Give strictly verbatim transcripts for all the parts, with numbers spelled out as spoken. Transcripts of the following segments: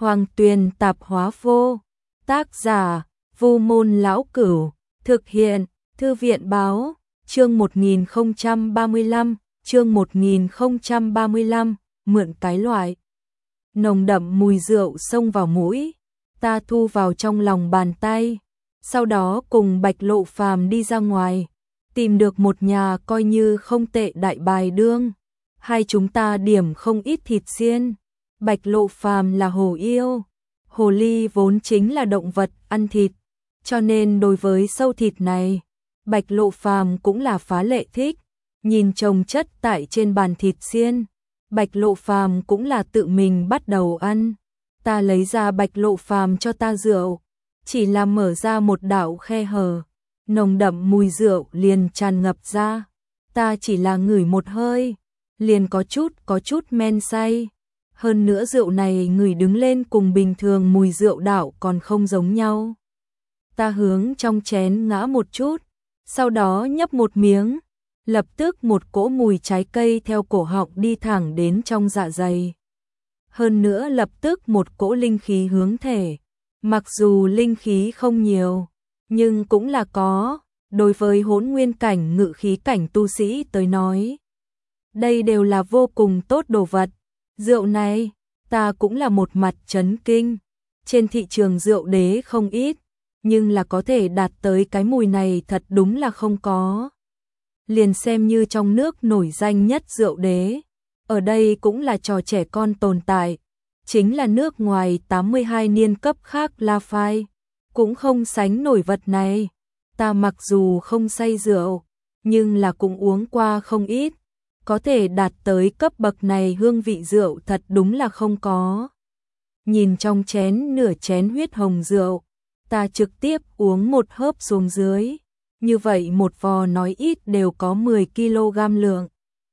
Hoàng Tuyền tạp hóa vô. Tác giả, Vu Môn Lão Cửu. Thực hiện, Thư viện Báo. Chương một nghìn không trăm ba mươi lăm, chương một nghìn không trăm ba mươi lăm, mượn cái loại. Nồng đậm mùi rượu xông vào mũi, ta thu vào trong lòng bàn tay, sau đó cùng Bạch Lộ Phàm đi ra ngoài, tìm được một nhà coi như không tệ đại bài đương. Hai chúng ta điểm không ít thịt xiên. Bạch Lộ Phàm là hồ yêu, hồ ly vốn chính là động vật ăn thịt, cho nên đối với sâu thịt này, Bạch Lộ Phàm cũng là phá lệ thích. Nhìn chồng chất tại trên bàn thịt xiên, Bạch Lộ Phàm cũng là tự mình bắt đầu ăn. Ta lấy ra Bạch Lộ Phàm cho ta rượu, chỉ là mở ra một đạo khe hở, nồng đậm mùi rượu liền tràn ngập ra. Ta chỉ là ngửi một hơi, liền có chút có chút men say. Hơn nữa rượu này ngửi đứng lên cùng bình thường mùi rượu đạo còn không giống nhau. Ta hướng trong chén ngã một chút, sau đó nhấp một miếng, lập tức một cỗ mùi trái cây theo cổ họng đi thẳng đến trong dạ dày. Hơn nữa lập tức một cỗ linh khí hướng thể, mặc dù linh khí không nhiều, nhưng cũng là có, đối với hỗn nguyên cảnh ngự khí cảnh tu sĩ tới nói. Đây đều là vô cùng tốt đồ vật. Rượu này, ta cũng là một mặt chấn kinh. Trên thị trường rượu đế không ít, nhưng là có thể đạt tới cái mùi này thật đúng là không có. Liền xem như trong nước nổi danh nhất rượu đế, ở đây cũng là trò trẻ con tồn tại. Chính là nước ngoài tám mươi hai niên cấp khác La Phai, cũng không sánh nổi vật này. Ta mặc dù không say rượu, nhưng là cũng uống qua không ít. Có thể đạt tới cấp bậc này hương vị rượu thật đúng là không có. Nhìn trong chén nửa chén huyết hồng rượu, ta trực tiếp uống một hớp xuống dưới. Như vậy một vò nói ít đều có mười ki lô gam lượng.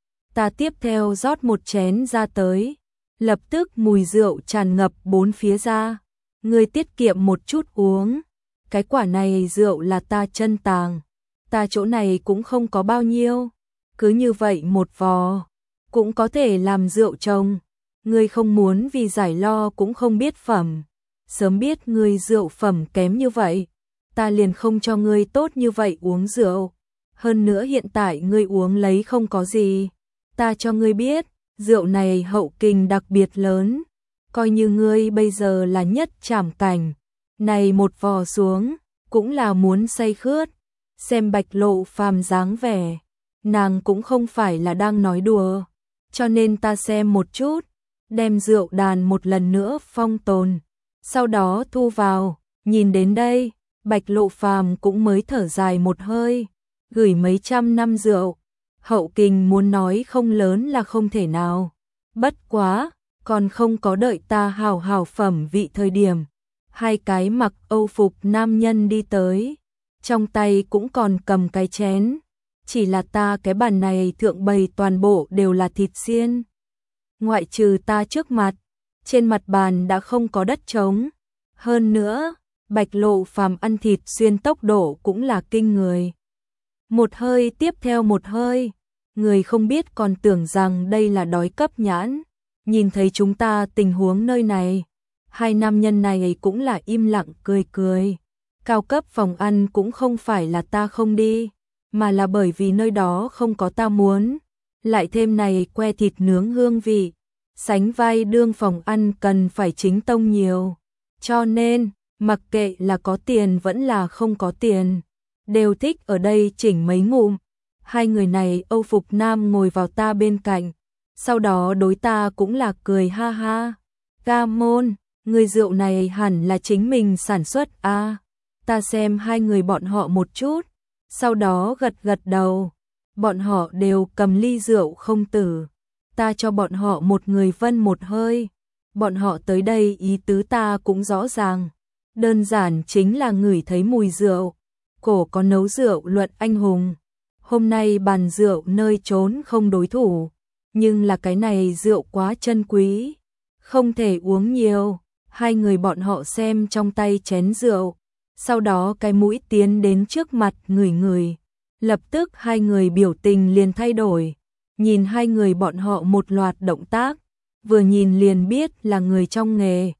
Ta tiếp theo rót một chén ra tới, lập tức mùi rượu tràn ngập bốn phía ra. Ngươi tiết kiệm một chút uống, cái quả này rượu là ta chân tàng, ta chỗ này cũng không có bao nhiêu. Cứ như vậy một vò, cũng có thể làm rượu trồng. Ngươi không muốn vì giải lo cũng không biết phẩm. Sớm biết ngươi rượu phẩm kém như vậy, ta liền không cho ngươi tốt như vậy uống rượu. Hơn nữa hiện tại ngươi uống lấy không có gì. Ta cho ngươi biết, rượu này hậu kình đặc biệt lớn. Coi như ngươi bây giờ là nhất trảm cảnh, này một vò xuống, cũng là muốn say khướt. Xem Bạch Lộ Phàm dáng vẻ, nàng cũng không phải là đang nói đùa, cho nên ta xem một chút, đem rượu đàn một lần nữa phong tồn, sau đó thu vào. Nhìn đến đây, Bạch Lộ Phàm cũng mới thở dài một hơi, gửi mấy trăm năm rượu, hậu kình muốn nói không lớn là không thể nào. Bất quá, còn không có đợi ta hào hào phẩm vị thời điểm, hai cái mặc Âu phục nam nhân đi tới, trong tay cũng còn cầm cái chén. Chỉ là ta cái bàn này thượng bày toàn bộ đều là thịt xiên. Ngoại trừ ta trước mặt, trên mặt bàn đã không có đất trống. Hơn nữa, Bạch Lộ Phàm ăn thịt xuyên tốc độ cũng là kinh người. Một hơi tiếp theo một hơi, người không biết còn tưởng rằng đây là đói cấp nhãn. Nhìn thấy chúng ta tình huống nơi này, hai nam nhân này cũng là im lặng cười cười. Cao cấp phòng ăn cũng không phải là ta không đi, mà là bởi vì nơi đó không có ta muốn. Lại thêm này que thịt nướng hương vị, sánh vai đương phòng ăn cần phải chính tông nhiều. Cho nên, mặc kệ là có tiền vẫn là không có tiền, đều thích ở đây chỉnh mấy ngụm. Hai người này Âu phục nam ngồi vào ta bên cạnh, sau đó đối ta cũng là cười ha ha. Ga môn, người rượu này hẳn là chính mình sản xuất a. À, ta xem hai người bọn họ một chút, sau đó gật gật đầu. Bọn họ đều cầm ly rượu không tử, ta cho bọn họ một người vân một hơi. Bọn họ tới đây ý tứ ta cũng rõ ràng, đơn giản chính là ngửi thấy mùi rượu. Cổ có nấu rượu luận anh hùng, hôm nay bàn rượu nơi trốn không đối thủ, nhưng là cái này rượu quá chân quý, không thể uống nhiều. Hai người bọn họ xem trong tay chén rượu, sau đó cái mũi tiến đến trước mặt ngửi ngửi. Lập tức hai người biểu tình liền thay đổi, nhìn hai người bọn họ một loạt động tác, vừa nhìn liền biết là người trong nghề.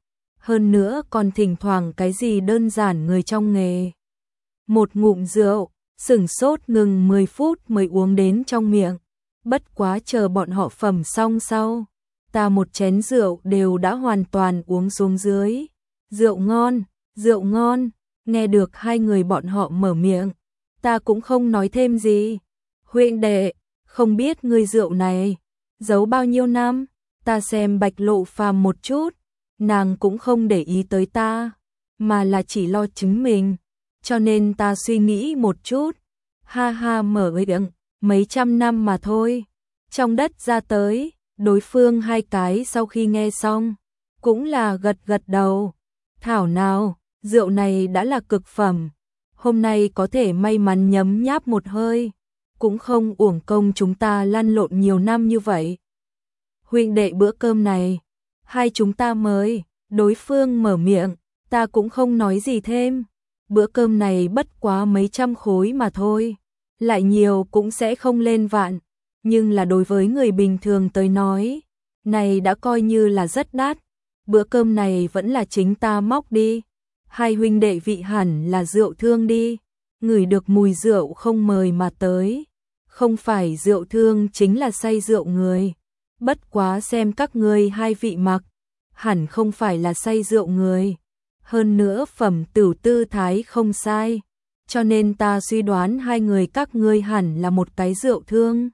hơn nữa còn thỉnh thoảng cái gì đơn giản người trong nghề. Một ngụm rượu, sửng sốt ngừng mười phút mới uống đến trong miệng. Bất quá chờ bọn họ phẩm xong sau, ta một chén rượu đều đã hoàn toàn uống xuống dưới. Rượu ngon, rượu ngon, nghe được hai người bọn họ mở miệng, ta cũng không nói thêm gì. Huynh đệ, không biết ngươi rượu này giấu bao nhiêu năm? Ta xem Bạch Lộ Phàm một chút, nàng cũng không để ý tới ta, mà là chỉ lo chính mình, cho nên ta suy nghĩ một chút. Ha ha, mở miệng, mấy trăm năm mà thôi. Trong đất ra tới, đối phương hai cái sau khi nghe xong, cũng là gật gật đầu. Thảo nào, rượu này đã là cực phẩm, hôm nay có thể may mắn nhấm nháp một hơi, cũng không uổng công chúng ta lăn lộn nhiều năm như vậy. Huynh đệ, bữa cơm này, hai chúng ta mời. Đối phương mở miệng, ta cũng không nói gì thêm. Bữa cơm này bất quá mấy trăm khối mà thôi, lại nhiều cũng sẽ không lên vạn, nhưng là đối với người bình thường tới nói, này đã coi như là rất đắt. Bữa cơm này vẫn là chính ta móc đi. Hai huynh đệ vị hẳn là rượu thương đi, ngửi được mùi rượu không mời mà tới. Không phải rượu thương chính là say rượu người. Bất quá xem các ngươi hai vị mặc, hẳn không phải là say rượu người. Hơn nữa phẩm tửu tư thái không sai, cho nên ta suy đoán hai người các ngươi hẳn là một cái rượu thương.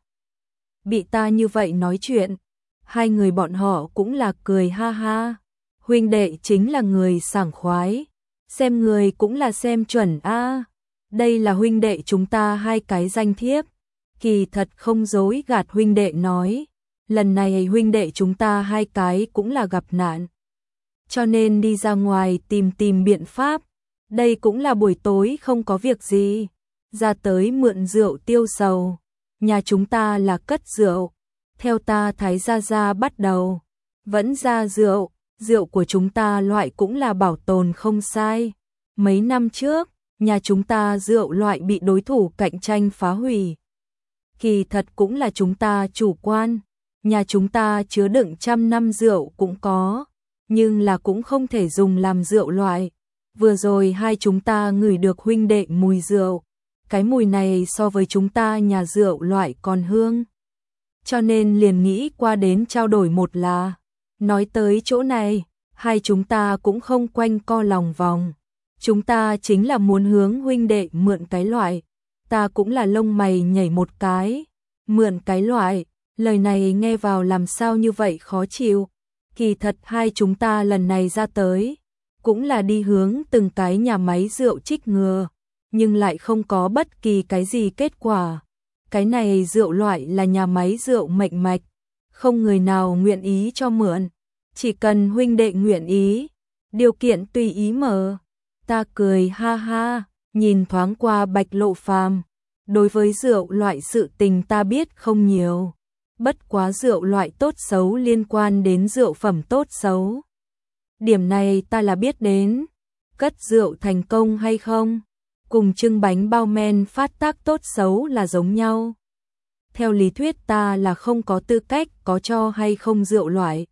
Bị ta như vậy nói chuyện, hai người bọn họ cũng là cười ha ha. Huynh đệ chính là người sảng khoái, xem người cũng là xem chuẩn a. À, đây là huynh đệ chúng ta hai cái danh thiếp. Kỳ thật không dối gạt huynh đệ nói, lần này huynh đệ chúng ta hai cái cũng là gặp nạn, cho nên đi ra ngoài tìm tìm biện pháp. Đây cũng là buổi tối không có việc gì, ra tới mượn rượu tiêu sầu. Nhà chúng ta là cất rượu, theo ta Thái gia gia bắt đầu, vẫn ra rượu, rượu của chúng ta loại cũng là bảo tồn không sai. Mấy năm trước, nhà chúng ta rượu loại bị đối thủ cạnh tranh phá hủy. Kỳ thật cũng là chúng ta chủ quan, nhà chúng ta chứa đựng trăm năm rượu cũng có, nhưng là cũng không thể dùng làm rượu loại. Vừa rồi hai chúng ta ngửi được huynh đệ mùi rượu, cái mùi này so với chúng ta nhà rượu loại còn hương. Cho nên liền nghĩ qua đến trao đổi một là. Nói tới chỗ này, hai chúng ta cũng không quanh co lòng vòng. Chúng ta chính là muốn hướng huynh đệ mượn cái loại. Ta cũng là lông mày nhảy một cái. Mượn cái loại, lời này nghe vào làm sao như vậy khó chịu. Kỳ thật hai chúng ta lần này ra tới, cũng là đi hướng từng cái nhà máy rượu trích ngừa, nhưng lại không có bất kỳ cái gì kết quả. Cái này rượu loại là nhà máy rượu mệnh mạch, không người nào nguyện ý cho mượn, chỉ cần huynh đệ nguyện ý, điều kiện tùy ý mở. Ta cười ha ha, nhìn thoáng qua Bạch Lộ Phàm. Đối với rượu loại sự tình ta biết không nhiều, bất quá rượu loại tốt xấu liên quan đến rượu phẩm tốt xấu. Điểm này ta là biết đến. Cất rượu thành công hay không, cùng trưng bánh bao men phát tác tốt xấu là giống nhau. Theo lý thuyết ta là không có tư cách có cho hay không rượu loại.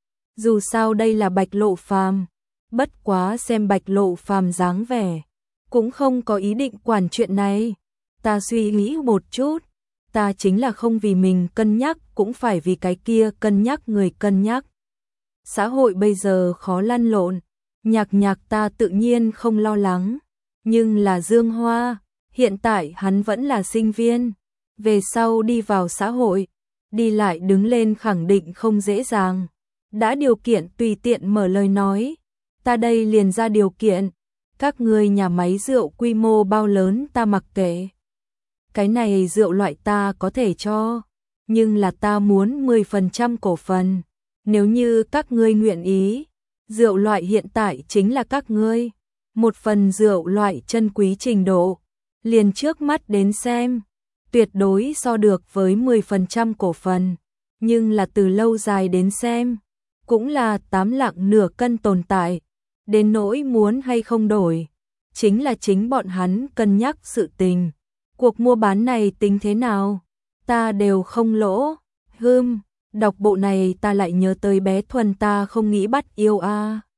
Dù sao đây là Bạch Lộ Phàm, bất quá xem Bạch Lộ Phàm dáng vẻ, cũng không có ý định quản chuyện này. Ta suy nghĩ một chút, ta chính là không vì mình cân nhắc, cũng phải vì cái kia cân nhắc người cân nhắc. Xã hội bây giờ khó lăn lộn, nhạc nhạc ta tự nhiên không lo lắng, nhưng là Dương Hoa, hiện tại hắn vẫn là sinh viên, về sau đi vào xã hội, đi lại đứng lên khẳng định không dễ dàng. Đã điều kiện tùy tiện mở lời nói, ta đây liền ra điều kiện, các ngươi nhà máy rượu quy mô bao lớn ta mặc kệ. Cái này rượu loại ta có thể cho, nhưng là ta muốn mười phần trăm cổ phần. Nếu như các ngươi nguyện ý, rượu loại hiện tại chính là các ngươi. Một phần rượu loại chân quý trình độ, liền trước mắt đến xem, tuyệt đối so được với mười phần trăm cổ phần, nhưng là từ lâu dài đến xem, cũng là tám lạng nửa cân tồn tại, đến nỗi muốn hay không đổi, chính là chính bọn hắn cân nhắc sự tình. Cuộc mua bán này tính thế nào, ta đều không lỗ. Hừm, đọc bộ này ta lại nhớ tới bé Thuần, ta không nghĩ bắt yêu a. À.